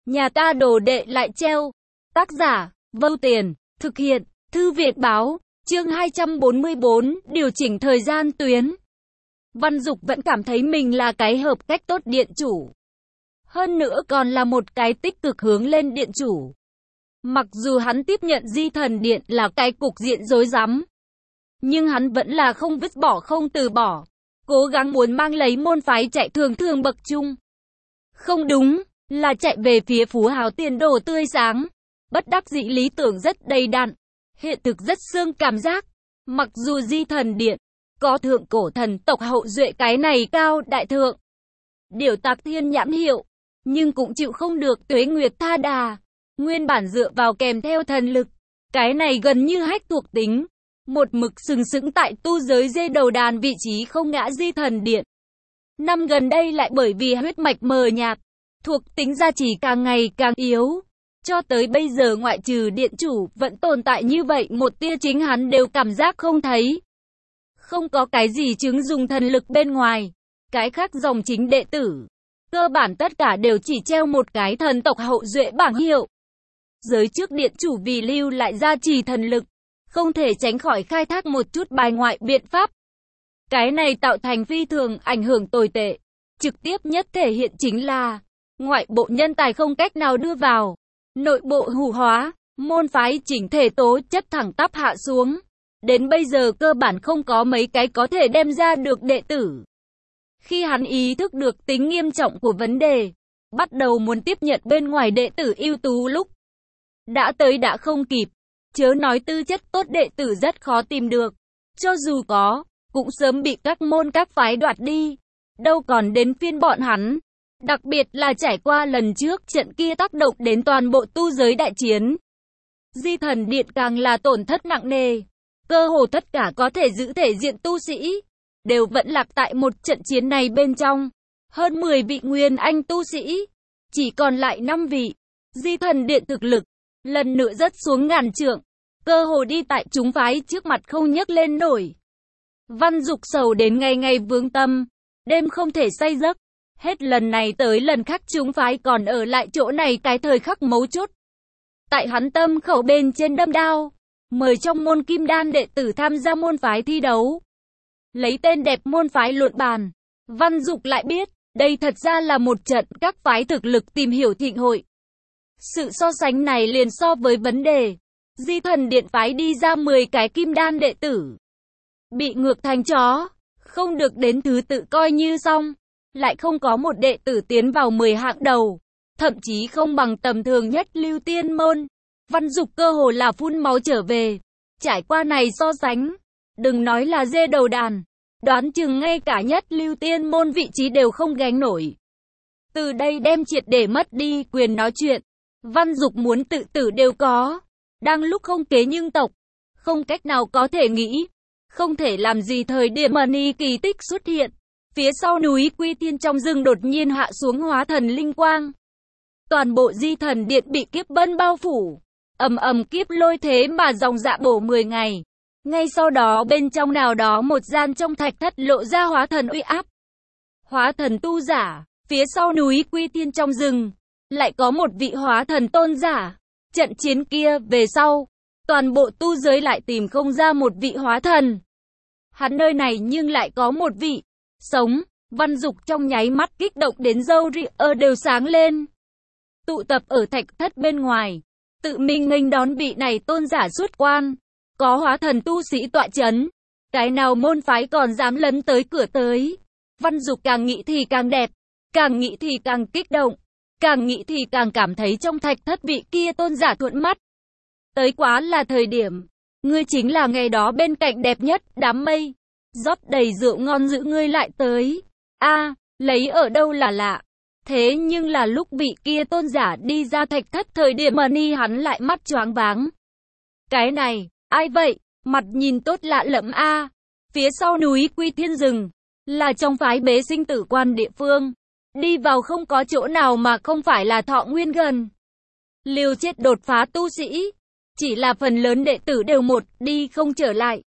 Nhà ta đồ đệ lại treo. Tác giả, Vâu Tiền, thực hiện, Thư viện báo, chương 244, điều chỉnh thời gian tuyến. Văn Dục vẫn cảm thấy mình là cái hợp cách tốt điện chủ. Hơn nữa còn là một cái tích cực hướng lên điện chủ. Mặc dù hắn tiếp nhận Di Thần Điện là cái cục diện rối rắm, nhưng hắn vẫn là không vứt bỏ không từ bỏ, cố gắng muốn mang lấy môn phái chạy thường thường bậc trung. Không đúng, là chạy về phía phú hào tiền đồ tươi sáng. Bất đắc dĩ lý tưởng rất đầy đặn, hiện thực rất xương cảm giác. Mặc dù Di Thần Điện có thượng cổ thần tộc hậu duệ cái này cao đại thượng, điều tạc thiên nhãn hiệu, nhưng cũng chịu không được tuế nguyệt tha đà. Nguyên bản dựa vào kèm theo thần lực, cái này gần như hách thuộc tính, một mực sừng sững tại tu giới dê đầu đàn vị trí không ngã Di Thần Điện. Năm gần đây lại bởi vì huyết mạch mờ nhạt, thuộc tính gia trì càng ngày càng yếu. Cho tới bây giờ ngoại trừ điện chủ vẫn tồn tại như vậy một tia chính hắn đều cảm giác không thấy. Không có cái gì chứng dùng thần lực bên ngoài. Cái khác dòng chính đệ tử, cơ bản tất cả đều chỉ treo một cái thần tộc hậu duệ bảng hiệu. Giới trước điện chủ vì lưu lại gia trì thần lực, không thể tránh khỏi khai thác một chút bài ngoại biện pháp. Cái này tạo thành phi thường ảnh hưởng tồi tệ. Trực tiếp nhất thể hiện chính là ngoại bộ nhân tài không cách nào đưa vào, nội bộ hủ hóa, môn phái chỉnh thể tố chất thẳng tắp hạ xuống. Đến bây giờ cơ bản không có mấy cái có thể đem ra được đệ tử. Khi hắn ý thức được tính nghiêm trọng của vấn đề, bắt đầu muốn tiếp nhận bên ngoài đệ tử ưu tú lúc đã tới đã không kịp. Chớ nói tư chất tốt đệ tử rất khó tìm được, cho dù có, cũng sớm bị các môn các phái đoạt đi, đâu còn đến phiên bọn hắn. Đặc biệt là trải qua lần trước trận kia tác động đến toàn bộ tu giới đại chiến, Di Thần Điện càng là tổn thất nặng nề. Cơ hồ tất cả có thể giữ thể diện tu sĩ đều vẫn lạc tại một trận chiến này bên trong. Hơn 10 vị nguyên anh tu sĩ, chỉ còn lại 5 vị. Di Thần Điện thực lực lần nữa rớt xuống ngàn trượng, cơ hồ đi tại chúng phái trước mặt không nhấc lên nổi. Văn Dục sầu đến ngày ngày vướng tâm, đêm không thể say giấc. Hết lần này tới lần khác chúng phái còn ở lại chỗ này cái thời khắc mấu chốt. Tại hắn tâm khẩu bên trên đâm đao, mời trong môn kim đan đệ tử tham gia môn phái thi đấu. Lấy tên đẹp môn phái luận bàn. Văn Dục lại biết, đây thật ra là một trận các phái thực lực tìm hiểu thịnh hội. Sự so sánh này liền so với vấn đề Di Thần Điện phái đi ra 10 cái kim đan đệ tử, bị ngược thành chó, không được đến thứ tự coi như xong. Lại không có một đệ tử tiến vào 10 hạng đầu, thậm chí không bằng tầm thường nhất lưu tiên môn. Văn Dục cơ hồ là phun máu trở về. Trải qua này so sánh, đừng nói là dê đầu đàn, đoán chừng ngay cả nhất lưu tiên môn vị trí đều không gánh nổi. Từ đây đem triệt để mất đi quyền nói chuyện. Văn Dục muốn tự tử đều có. Đang lúc không kế nhưng tộc, không cách nào có thể nghĩ, không thể làm gì thời điểm Mani kỳ tích xuất hiện. Phía sau núi Quy Tiên trong rừng đột nhiên hạ xuống hóa thần linh quang. Toàn bộ Di Thần Điện bị kiếp bân bao phủ. Ầm ầm kiếp lôi thế mà dòng dạ bổ 10 ngày. Ngay sau đó bên trong nào đó một gian trong thạch thất lộ ra hóa thần uy áp. Hóa thần tu giả, phía sau núi Quy Tiên trong rừng, lại có một vị hóa thần tôn giả. Trận chiến kia về sau, toàn bộ tu giới lại tìm không ra một vị hóa thần. Hắn nơi này nhưng lại có một vị sống. Văn Dục trong nháy mắt kích động đến râu ria đều sáng lên. Tụ tập ở thạch thất bên ngoài, tự mình nghênh đón vị này tôn giả xuất quan. Có hóa thần tu sĩ tọa chấn, cái nào môn phái còn dám lấn tới cửa tới. Văn Dục càng nghĩ thì càng đẹp, càng nghĩ thì càng kích động, càng nghĩ thì càng cảm thấy trong thạch thất vị kia tôn giả thuận mắt. Tới quá là thời điểm, ngươi chính là ngày đó bên cạnh đẹp nhất đám mây. Rót đầy rượu ngon giữ ngươi lại tới. Lấy ở đâu là lạ. Thế nhưng là lúc vị kia tôn giả đi ra thạch thất thời điểm Mani hắn lại mắt choáng váng. Cái này, ai vậy? Mặt nhìn tốt lạ lẫm Phía sau núi Quy Thiên rừng, là trong phái bế sinh tử quan địa phương. Đi vào không có chỗ nào mà không phải là thọ nguyên gần. Liều chết đột phá tu sĩ. Chỉ là phần lớn đệ tử đều một đi không trở lại.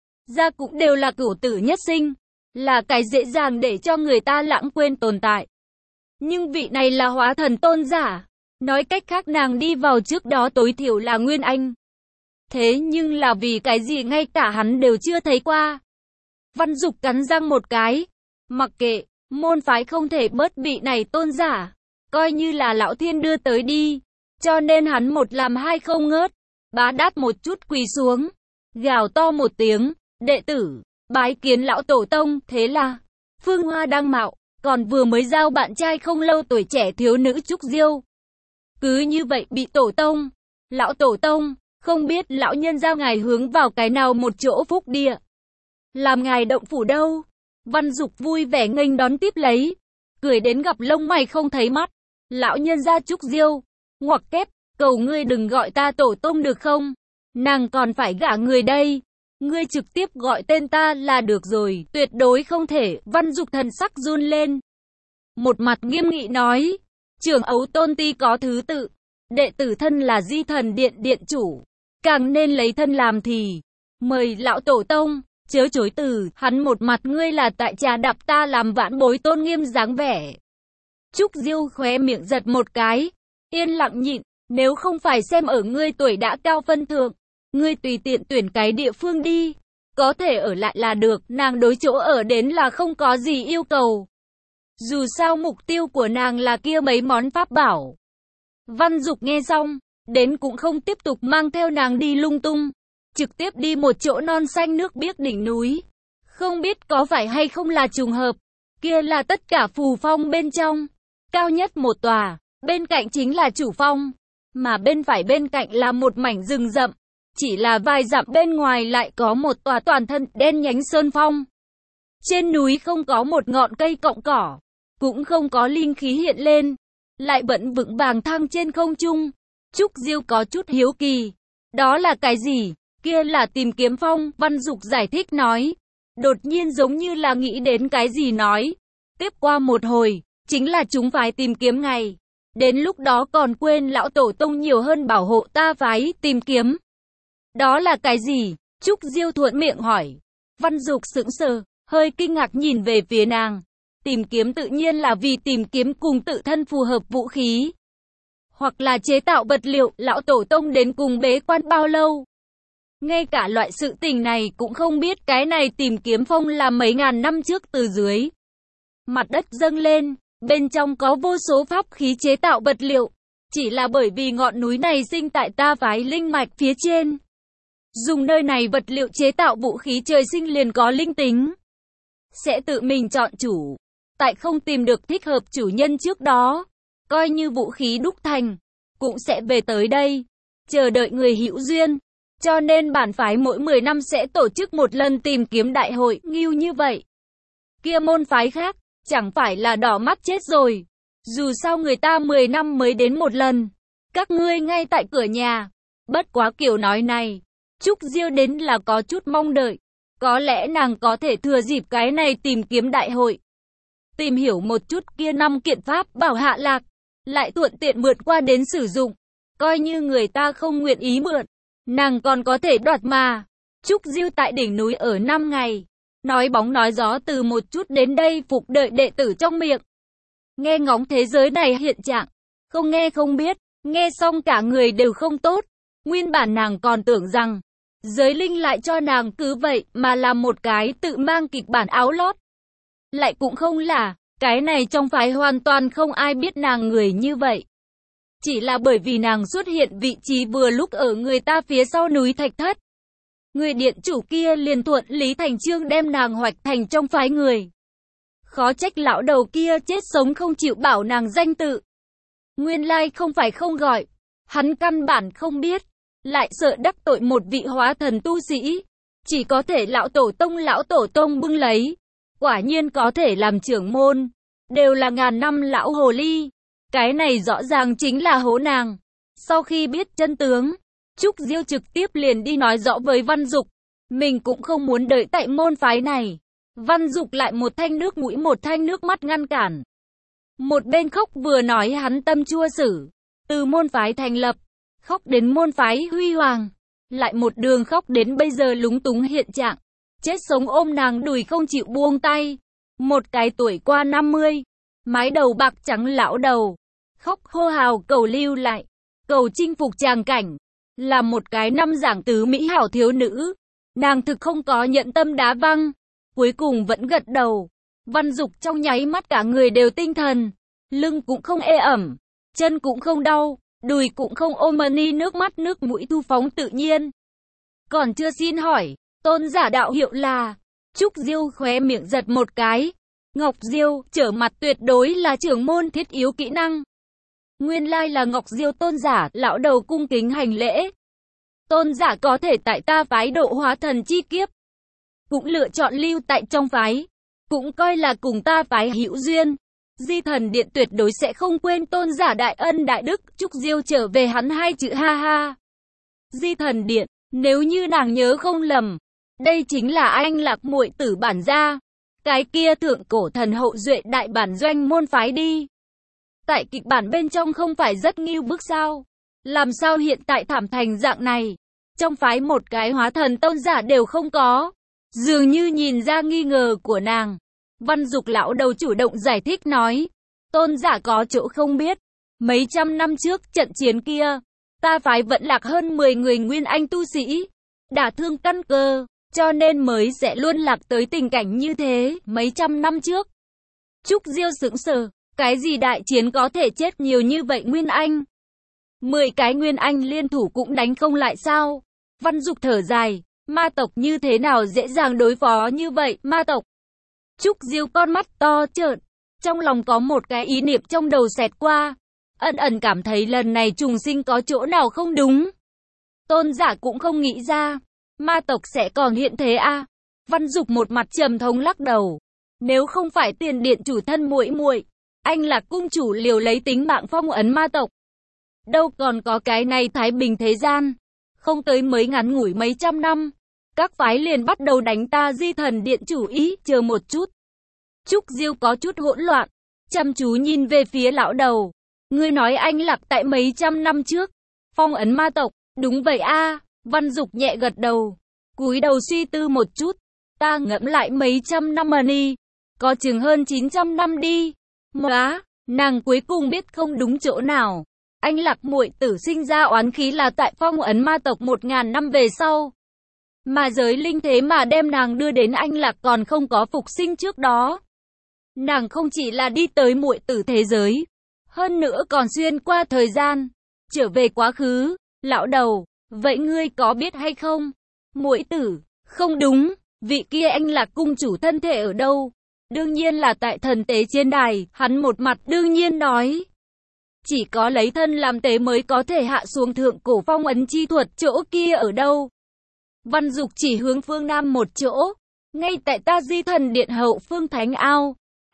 Ra cũng đều là cửu tử nhất sinh, là cái dễ dàng để cho người ta lãng quên tồn tại. Nhưng vị này là hóa thần tôn giả, Nói cách khác nàng đi vào trước đó tối thiểu là Nguyên Anh. Thế nhưng là vì cái gì ngay cả hắn đều chưa thấy qua. Văn Dục cắn răng một cái. Mặc kệ, môn phái không thể bớt vị này tôn giả. Coi như là lão thiên đưa tới đi. Cho nên hắn một làm hai không ngớt. Bá đát một chút quỳ xuống. Gào to một tiếng. Đệ tử, bái kiến lão tổ tông. Thế là, Phương Hoa đang mạo. Còn vừa mới giao bạn trai không lâu tuổi trẻ thiếu nữ Trúc Diêu. Cứ như vậy bị tổ tông. Lão tổ tông, không biết lão nhân giao ngài hướng vào cái nào một chỗ phúc địa. Làm ngài động phủ đâu? Văn Dục vui vẻ nghênh đón tiếp lấy. Cười đến gặp lông mày không thấy mắt. Lão nhân gia Trúc Diêu. Ngoặc kép, cầu ngươi đừng gọi ta tổ tông được không? Nàng còn phải gả người đây. Ngươi trực tiếp gọi tên ta là được rồi. Tuyệt đối không thể. Văn Dục thần sắc run lên. Một mặt nghiêm nghị nói. Trưởng ấu tôn ti có thứ tự. Đệ tử thân là Di Thần Điện điện chủ. Càng nên lấy thân làm thì. Mời lão tổ tông. Chớ chối từ. Hắn một mặt ngươi là tại trà đạp ta làm vãn bối tôn nghiêm dáng vẻ. Trúc Diêu khóe miệng giật một cái. Yên lặng nhịn. Nếu không phải xem ở ngươi tuổi đã cao phân thượng. Ngươi tùy tiện tuyển cái địa phương đi. Có thể ở lại là được. Nàng đối chỗ ở đến là không có gì yêu cầu. Dù sao mục tiêu của nàng là kia mấy món pháp bảo. Văn Dục nghe xong, đến cũng không tiếp tục mang theo nàng đi lung tung. Trực tiếp đi một chỗ non xanh nước biếc đỉnh núi. Không biết có phải hay không là trùng hợp. Kia là tất cả phù phong bên trong. Cao nhất một tòa, bên cạnh chính là chủ phong. Mà bên phải bên cạnh là một mảnh rừng rậm. Chỉ là vài dặm bên ngoài lại có một tòa toàn thân đen nhánh sơn phong. Trên núi không có một ngọn cây cọng cỏ. Cũng không có linh khí hiện lên. Lại vẫn vững vàng thăng trên không trung. Trúc Diêu có chút hiếu kỳ. Đó là cái gì? Kia là Tìm Kiếm Phong. Văn Dục giải thích nói. Đột nhiên giống như là nghĩ đến cái gì nói. Tiếp qua một hồi, chính là chúng phái tìm kiếm ngày. Đến lúc đó còn quên lão tổ tông nhiều hơn bảo hộ ta phái tìm kiếm. Đó là cái gì? Trúc Diêu thuận miệng hỏi. Văn Dục sững sờ, hơi kinh ngạc nhìn về phía nàng. Tìm kiếm tự nhiên là vì tìm kiếm cùng tự thân phù hợp vũ khí. Hoặc là chế tạo vật liệu, lão tổ tông đến cùng bế quan bao lâu. Ngay cả loại sự tình này cũng không biết. Cái này Tìm Kiếm Phong là mấy ngàn năm trước từ dưới mặt đất dâng lên. Bên trong có vô số pháp khí chế tạo vật liệu. Chỉ là bởi vì ngọn núi này sinh tại ta phái linh mạch phía trên. Dùng nơi này vật liệu chế tạo vũ khí trời sinh liền có linh tính. Sẽ tự mình chọn chủ. Tại không tìm được thích hợp chủ nhân trước đó. Coi như vũ khí đúc thành. Cũng sẽ về tới đây. Chờ đợi người hữu duyên. Cho nên bản phái mỗi 10 năm sẽ tổ chức một lần tìm kiếm đại hội. Nghiêu như vậy. Kia môn phái khác. Chẳng phải là đỏ mắt chết rồi. Dù sao người ta 10 năm mới đến một lần. Các ngươi ngay tại cửa nhà. Bất quá kiểu nói này. Trúc Diêu đến là có chút mong đợi. Có lẽ nàng có thể thừa dịp cái này tìm kiếm đại hội. Tìm hiểu một chút kia 5 kiện pháp bảo hạ lạc. Lại thuận tiện mượn qua đến sử dụng. Coi như người ta không nguyện ý mượn. Nàng còn có thể đoạt mà. Trúc Diêu tại đỉnh núi ở 5 ngày. Nói bóng nói gió từ một chút đến đây phục đợi đệ tử trong miệng. Nghe ngóng thế giới này hiện trạng. Không nghe không biết. Nghe xong cả người đều không tốt. Nguyên bản nàng còn tưởng rằng giới linh lại cho nàng cứ vậy mà làm một cái tự mang kịch bản áo lót. Lại cũng không là. Cái này trong phái hoàn toàn không ai biết nàng người như vậy. Chỉ là bởi vì nàng xuất hiện vị trí vừa lúc ở người ta phía sau núi Thạch Thất. Người điện chủ kia liền thuận lý thành chương đem nàng hoạch thành trong phái người. Khó trách lão đầu kia chết sống không chịu bảo nàng danh tự. Nguyên lai không phải không gọi. Hắn căn bản không biết. Lại sợ đắc tội một vị hóa thần tu sĩ. Chỉ có thể lão tổ tông bưng lấy. Quả nhiên có thể làm trưởng môn. Đều là ngàn năm lão hồ ly. Cái này rõ ràng chính là hố nàng. Sau khi biết chân tướng, Trúc Diêu trực tiếp liền đi nói rõ với Văn Dục. Mình cũng không muốn đợi tại môn phái này. Văn Dục lại một thanh nước mũi một thanh nước mắt ngăn cản. Một bên khóc vừa nói hắn tâm chua xử. Từ môn phái thành lập, khóc đến môn phái huy hoàng. Lại một đường khóc đến bây giờ lúng túng hiện trạng. Chết sống ôm nàng đùi không chịu buông tay. Một cái tuổi qua 50. Mái đầu bạc trắng lão đầu. khóc hô hào cầu lưu lại, cầu chinh phục tràng cảnh. Là một cái năm giảng tứ mỹ hảo thiếu nữ, nàng thực không có nhận tâm đá văng, cuối cùng vẫn gật đầu. Văn Dục trong nháy mắt cả người đều tinh thần, lưng cũng không ê ẩm, chân cũng không đau, đùi cũng không ôm ni, nước mắt nước mũi thu phóng tự nhiên. Còn chưa xin hỏi, tôn giả đạo hiệu là Trúc Diêu, khóe miệng giật một cái. Ngọc Diêu, trở mặt tuyệt đối là trưởng môn thiết yếu kỹ năng. Nguyên lai là Ngọc Diêu tôn giả, lão đầu cung kính hành lễ. Tôn giả có thể tại ta phái độ hóa thần chi kiếp, cũng lựa chọn lưu tại trong phái, cũng coi là cùng ta phái hữu duyên. Di Thần Điện tuyệt đối sẽ không quên tôn giả đại ân đại đức. Trúc Diêu trở về hắn hai chữ ha ha. Di Thần Điện, nếu như nàng nhớ không lầm, đây chính là anh Lạc muội tử bản gia, cái kia thượng cổ thần hậu duệ đại bản doanh môn phái đi. Tại kịch bản bên trong không phải rất ngưu bức sao? Làm sao hiện tại thảm thành dạng này? Trong phái một cái hóa thần tôn giả đều không có. Dường như nhìn ra nghi ngờ của nàng, Văn Dục lão đầu chủ động giải thích nói, tôn giả có chỗ không biết, mấy trăm năm trước trận chiến kia, ta phái vẫn lạc hơn 10 người nguyên anh tu sĩ, đả thương căn cơ, cho nên mới sẽ luôn lạc tới tình cảnh như thế. Mấy trăm năm trước, Trúc Diêu sững sờ, cái gì đại chiến có thể chết nhiều như vậy nguyên anh? 10 cái nguyên anh liên thủ cũng đánh không lại sao? Văn Dục thở dài, ma tộc như thế nào dễ dàng đối phó như vậy, ma tộc? Trúc Diêu con mắt to trợn, trong lòng có một cái ý niệm trong đầu xẹt qua, ẩn ẩn cảm thấy lần này trùng sinh có chỗ nào không đúng. Tôn giả cũng không nghĩ ra, ma tộc sẽ còn hiện thế à? Văn Dục một mặt trầm thống lắc đầu, nếu không phải tiền điện chủ thân muội muội, anh là cung chủ liều lấy tính mạng phong ấn ma tộc, đâu còn có cái này thái bình thế gian. Không tới mới ngắn ngủi mấy trăm năm, các phái liền bắt đầu đánh ta Di Thần Điện chủ ý. Chờ một chút. Trúc Diêu có chút hỗn loạn, chăm chú nhìn về phía lão đầu. Ngươi nói anh Lạc tại mấy trăm năm trước phong ấn ma tộc? Đúng vậy a. Văn Dục nhẹ gật đầu, cúi đầu suy tư một chút. Ta ngẫm lại mấy trăm năm mà đi, có chừng hơn 900 năm đi. Móa, nàng cuối cùng biết không đúng chỗ nào. Anh Lạc muội tử sinh ra oán khí là tại phong ấn ma tộc 1000 năm về sau. Mà giới linh thế mà đem nàng đưa đến anh Lạc còn không có phục sinh trước đó. Nàng không chỉ là đi tới muội tử thế giới, hơn nữa còn xuyên qua thời gian, trở về quá khứ. Lão đầu, vậy ngươi có biết hay không? Muội tử, không đúng, vị kia anh Lạc cung chủ thân thể ở đâu? Đương nhiên là tại thần tế trên đài. Hắn một mặt đương nhiên nói, chỉ có lấy thân làm tế mới có thể hạ xuống thượng cổ phong ấn chi thuật. Chỗ kia ở đâu? Văn Dục chỉ hướng phương Nam một chỗ, ngay tại ta Di Thần Điện hậu phương Thánh Ao.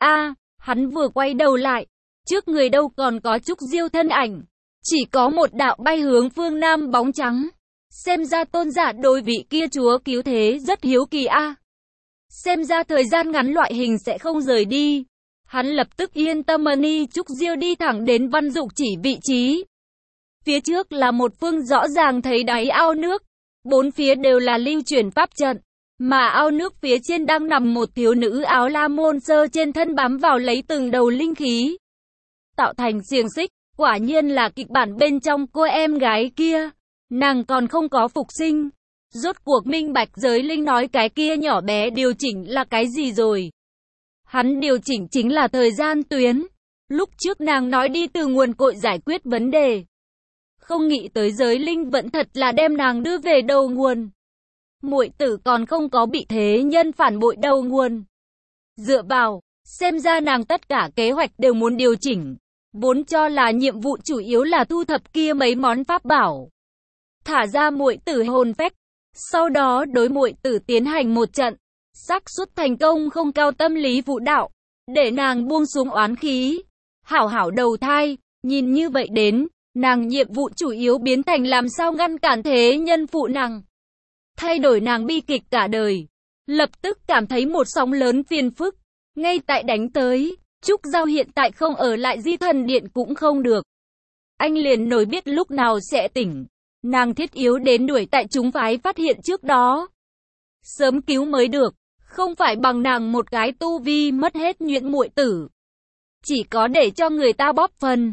Hắn vừa quay đầu lại, trước người đâu còn có Trúc Diêu thân ảnh, chỉ có một đạo bay hướng phương Nam bóng trắng. Xem ra tôn giả đối vị kia chúa cứu thế rất hiếu kỳ a. Xem ra thời gian ngắn loại hình sẽ không rời đi. Hắn lập tức yên tâm ni. Trúc Diêu đi thẳng đến Văn Dục chỉ vị trí. Phía trước là một phương rõ ràng thấy đáy ao nước, bốn phía đều là lưu chuyển pháp trận, mà ao nước phía trên đang nằm một thiếu nữ áo lam môn sơ, trên thân bám vào lấy từng đầu linh khí, tạo thành xiềng xích. Quả nhiên là kịch bản bên trong cô em gái kia, nàng còn không có phục sinh. Rốt cuộc minh bạch giới linh nói cái kia nhỏ bé điều chỉnh là cái gì rồi. Hắn điều chỉnh chính là thời gian tuyến. Lúc trước nàng nói đi từ nguồn cội giải quyết vấn đề, không nghĩ tới giới linh vẫn thật là đem nàng đưa về đầu nguồn. Muội tử còn không có bị thế nhân phản bội đầu nguồn. Dựa vào, xem ra nàng tất cả kế hoạch đều muốn điều chỉnh. Vốn cho là nhiệm vụ chủ yếu là thu thập kia mấy món pháp bảo, thả ra muội tử hồn phách, sau đó đối muội tử tiến hành một trận. Xác suất thành công không cao, tâm lý phụ đạo, để nàng buông xuống oán khí, hảo hảo đầu thai. Nhìn như vậy đến, nàng nhiệm vụ chủ yếu biến thành làm sao ngăn cản thế nhân phụ nàng, thay đổi nàng bi kịch cả đời. Lập tức cảm thấy một sóng lớn phiền phức, ngay tại đánh tới. Trúc Giao hiện tại không ở lại Di Thần Điện cũng không được. Anh liền nổi biết lúc nào sẽ tỉnh. Nàng thiết yếu đến đuổi tại chúng phái phát hiện trước đó, sớm cứu mới được. Không phải bằng nàng một cái tu vi mất hết nhuyễn muội tử, chỉ có để cho người ta bóp phần.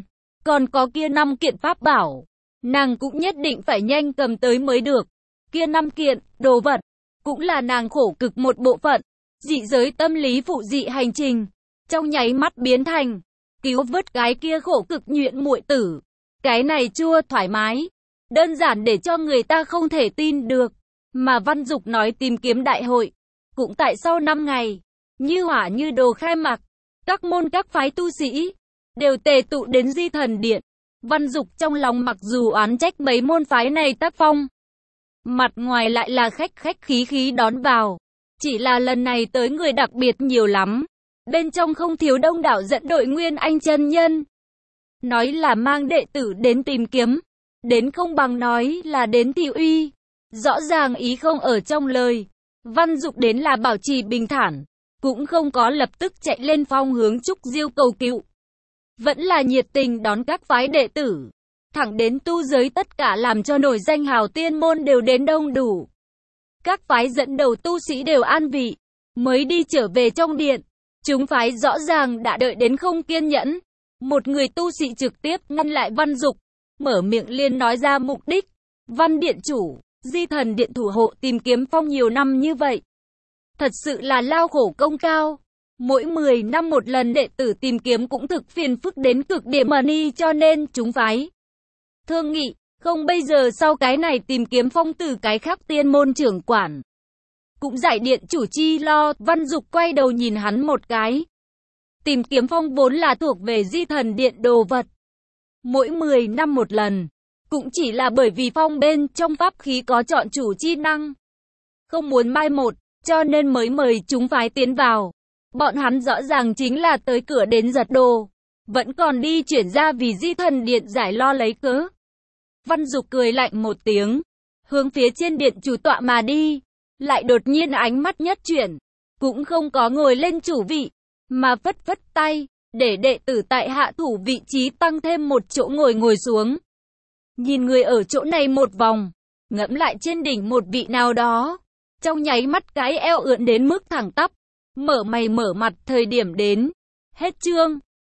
Còn có kia 5 kiện pháp bảo, nàng cũng nhất định phải nhanh cầm tới mới được. Kia 5 kiện đồ vật cũng là nàng khổ cực một bộ phận. Dị giới tâm lý phụ dị hành trình, trong nháy mắt biến thành cứu vớt cái kia khổ cực nhuyễn muội tử. Cái này chua thoải mái, đơn giản để cho người ta không thể tin được. Mà Văn Dục nói tìm kiếm đại hội cũng tại sau 5 ngày, như hỏa như đồ khai mạc, các môn các phái tu sĩ đều tề tụ đến Di Thần Điện. Văn Dục trong lòng mặc dù oán trách mấy môn phái này tác phong, mặt ngoài lại là khách khí khí đón vào. Chỉ là lần này tới người đặc biệt nhiều lắm, bên trong không thiếu đông đảo dẫn đội Nguyên Anh chân nhân. Nói là mang đệ tử đến tìm kiếm, đến không bằng nói là đến thị uy. Rõ ràng ý không ở trong lời. Văn Dục đến là bảo trì bình thản, cũng không có lập tức chạy lên phong hướng Trúc Diêu cầu cứu. Vẫn là nhiệt tình đón các phái đệ tử, thẳng đến tu giới tất cả làm cho nổi danh hào tiên môn đều đến đông đủ. Các phái dẫn đầu tu sĩ đều an vị, mới đi trở về trong điện. Chúng phái rõ ràng đã đợi đến không kiên nhẫn. Một người tu sĩ trực tiếp ngăn lại Văn Dục, mở miệng liền nói ra mục đích. Văn điện chủ, Di Thần Điện thủ hộ tìm kiếm phong nhiều năm như vậy, thật sự là lao khổ công cao. Mỗi 10 năm một lần đệ tử tìm kiếm cũng thực phiền phức đến cực điểm mà ni, cho nên chúng phái thương nghị, không bây giờ sau cái này tìm kiếm phong từ cái khác tiên môn trưởng quản. Cũng giải điện chủ chi lo. Văn Dục quay đầu nhìn hắn một cái. Tìm kiếm phong vốn là thuộc về Di Thần Điện đồ vật. Mỗi 10 năm một lần, cũng chỉ là bởi vì phong bên trong pháp khí có chọn chủ chi năng, không muốn mai một, cho nên mới mời chúng phái tiến vào. Bọn hắn rõ ràng chính là tới cửa đến giật đồ, vẫn còn đi chuyển ra vì Di Thần Điện giải lo lấy cớ. Văn Dục cười lạnh một tiếng, hướng phía trên điện chủ tọa mà đi, lại đột nhiên ánh mắt nhất chuyển, cũng không có ngồi lên chủ vị, mà phất phất tay, để đệ tử tại hạ thủ vị trí tăng thêm một chỗ ngồi xuống. Nhìn người ở chỗ này một vòng, ngẫm lại trên đỉnh một vị nào đó, trong nháy mắt cái eo ưỡn đến mức thẳng tắp, mở mày mở mặt. Thời điểm đến, hết chương.